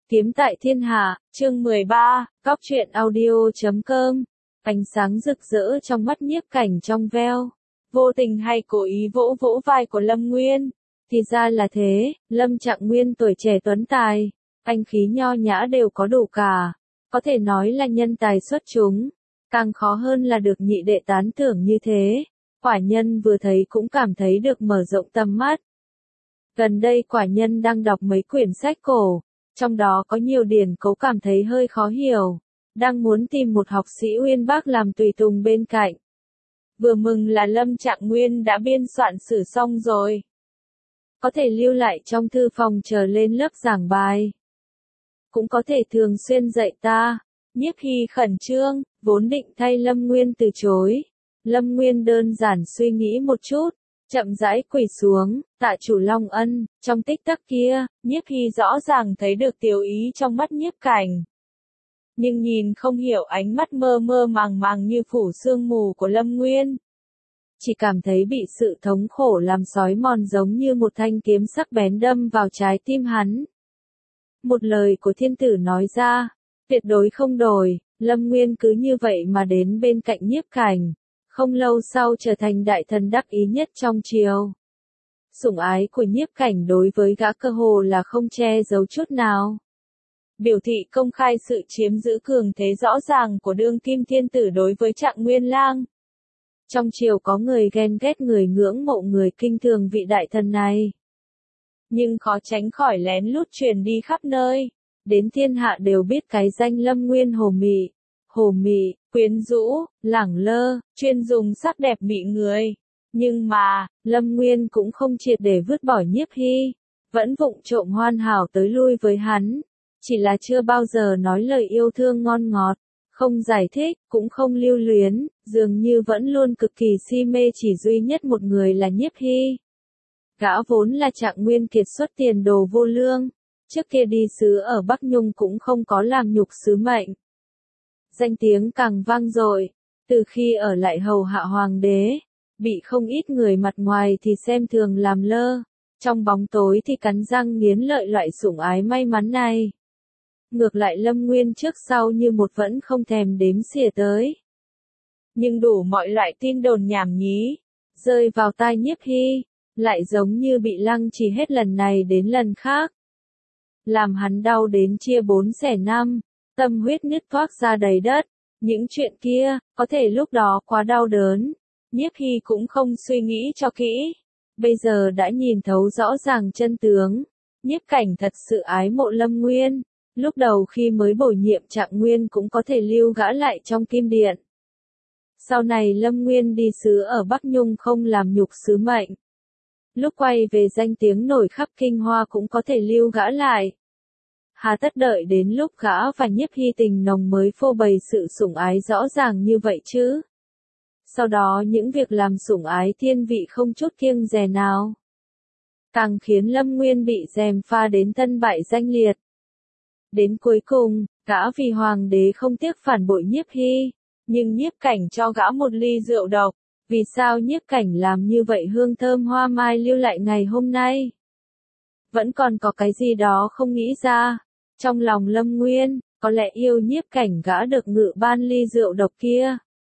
Kiếm tại thiên hạ, chương 13, Cóc truyện audio.com. Ánh sáng rực rỡ trong mắt Nhiếp Cảnh trong veo. Vô tình hay cố ý vỗ vỗ vai của Lâm Nguyên. Thì ra là thế, Lâm Trạng Nguyên tuổi trẻ tuấn tài, anh khí nho nhã đều có đủ cả. Có thể nói là nhân tài xuất chúng. Càng khó hơn là được nhị đệ tán thưởng như thế. Quả nhân vừa thấy cũng cảm thấy được mở rộng tầm mắt. Gần đây quả nhân đang đọc mấy quyển sách cổ. Trong đó có nhiều điển cố cảm thấy hơi khó hiểu, đang muốn tìm một học sĩ uyên bác làm tùy tùng bên cạnh. Vừa mừng là Lâm Trạng Nguyên đã biên soạn sử xong rồi. Có thể lưu lại trong thư phòng chờ lên lớp giảng bài. Cũng có thể thường xuyên dạy ta. Nhiếp Hy khẩn trương, vốn định thay Lâm Nguyên từ chối. Lâm Nguyên đơn giản suy nghĩ một chút. Chậm rãi quỳ xuống, tạ chủ Long ân, trong tích tắc kia, Nhiếp Hy rõ ràng thấy được tiểu ý trong mắt Nhiếp Cảnh. Nhưng nhìn không hiểu ánh mắt mơ mơ màng màng như phủ sương mù của Lâm Nguyên. Chỉ cảm thấy bị sự thống khổ làm xói mòn giống như một thanh kiếm sắc bén đâm vào trái tim hắn. Một lời của thiên tử nói ra, tuyệt đối không đổi, Lâm Nguyên cứ như vậy mà đến bên cạnh Nhiếp Cảnh. Không lâu sau trở thành đại thần đắc ý nhất trong triều. Sủng ái của Nhiếp Cảnh đối với gã cơ hồ là không che giấu chút nào. Biểu thị công khai sự chiếm giữ cường thế rõ ràng của đương kim thiên tử đối với Trạng Nguyên Lang. Trong triều có người ghen ghét người ngưỡng mộ người kinh thường vị đại thần này. Nhưng khó tránh khỏi lén lút truyền đi khắp nơi. Đến thiên hạ đều biết cái danh Lâm Nguyên hồ mị, quyến rũ, lẳng lơ, chuyên dùng sắc đẹp mị người. Nhưng mà, Lâm Nguyên cũng không triệt để vứt bỏ Nhiếp Hy, vẫn vụng trộm hoàn hảo tới lui với hắn. Chỉ là chưa bao giờ nói lời yêu thương ngon ngọt, không giải thích, cũng không lưu luyến, dường như vẫn luôn cực kỳ si mê chỉ duy nhất một người là Nhiếp Hy. Gã vốn là Trạng Nguyên kiệt xuất tiền đồ vô lương, trước kia đi sứ ở Bắc Nhung cũng không có làm nhục sứ mệnh. Danh tiếng càng vang dội, từ khi ở lại hầu hạ hoàng đế, bị không ít người mặt ngoài thì xem thường làm lơ, trong bóng tối thì cắn răng nghiến lợi loại sủng ái may mắn này. Ngược lại Lâm Nguyên trước sau như một vẫn không thèm đếm xỉa tới. Nhưng đủ mọi loại tin đồn nhảm nhí, rơi vào tai Nhiếp Hy, lại giống như bị lăng trì hết lần này đến lần khác. Làm hắn đau đến chia bốn xẻ năm. Tâm huyết nứt toác ra đầy đất. Những chuyện kia, có thể lúc đó quá đau đớn. Nhiếp Hy cũng không suy nghĩ cho kỹ. Bây giờ đã nhìn thấu rõ ràng chân tướng. Nhiếp Cảnh thật sự ái mộ Lâm Nguyên. Lúc đầu khi mới bổ nhiệm Trạng Nguyên cũng có thể lưu gã lại trong Kim Điện. Sau này Lâm Nguyên đi sứ ở Bắc Nhung không làm nhục sứ mệnh. Lúc quay về danh tiếng nổi khắp Kinh Hoa cũng có thể lưu gã lại. Hà tất đợi đến lúc gã và Nhiếp Hy tình nồng mới phô bày sự sủng ái rõ ràng như vậy chứ. Sau đó những việc làm sủng ái thiên vị không chút kiêng dè nào. Càng khiến Lâm Nguyên bị gièm pha đến thân bại danh liệt. Đến cuối cùng, gã vì hoàng đế không tiếc phản bội Nhiếp Hy, nhưng Nhiếp Cảnh cho gã một ly rượu độc. Vì sao Nhiếp Cảnh làm như vậy hương thơm hoa mai lưu lại ngày hôm nay? Vẫn còn có cái gì đó không nghĩ ra. Trong lòng Lâm Nguyên, có lẽ yêu Nhiếp Cảnh gã được ngự ban ly rượu độc kia.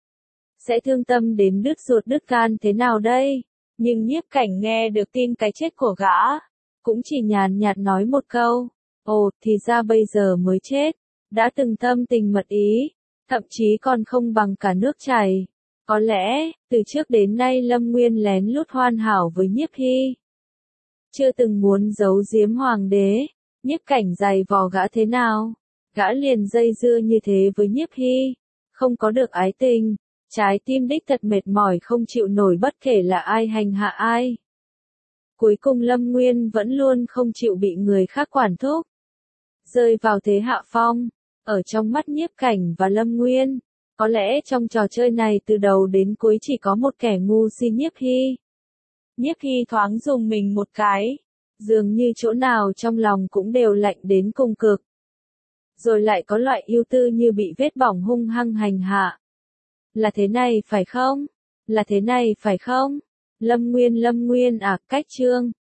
Sẽ thương tâm đến đứt ruột đứt gan thế nào đây? Nhưng Nhiếp Cảnh nghe được tin cái chết của gã. Cũng chỉ nhàn nhạt nói một câu. Ồ, thì ra bây giờ mới chết. Đã từng thâm tình mật ý. Thậm chí còn không bằng cả nước chảy. Có lẽ, từ trước đến nay Lâm Nguyên lén lút hoàn hảo với Nhiếp Hy. Chưa từng muốn giấu giếm hoàng đế. Nhiếp Cảnh giày vò gã thế nào? Gã liền dây dưa như thế với Nhiếp Hy. Không có được ái tình. Trái tim đích thật mệt mỏi không chịu nổi bất kể là ai hành hạ ai. Cuối cùng Lâm Nguyên vẫn luôn không chịu bị người khác quản thúc. Rơi vào thế hạ phong. Ở trong mắt Nhiếp Cảnh và Lâm Nguyên. Có lẽ trong trò chơi này từ đầu đến cuối chỉ có một kẻ ngu si Nhiếp Hy. Nhiếp Hy thoáng dùng mình một cái. Dường như chỗ nào trong lòng cũng đều lạnh đến cùng cực. Rồi lại có loại yêu tư như bị vết bỏng hung hăng hành hạ. Là thế này phải không? Là thế này phải không? Lâm Nguyên cách chương.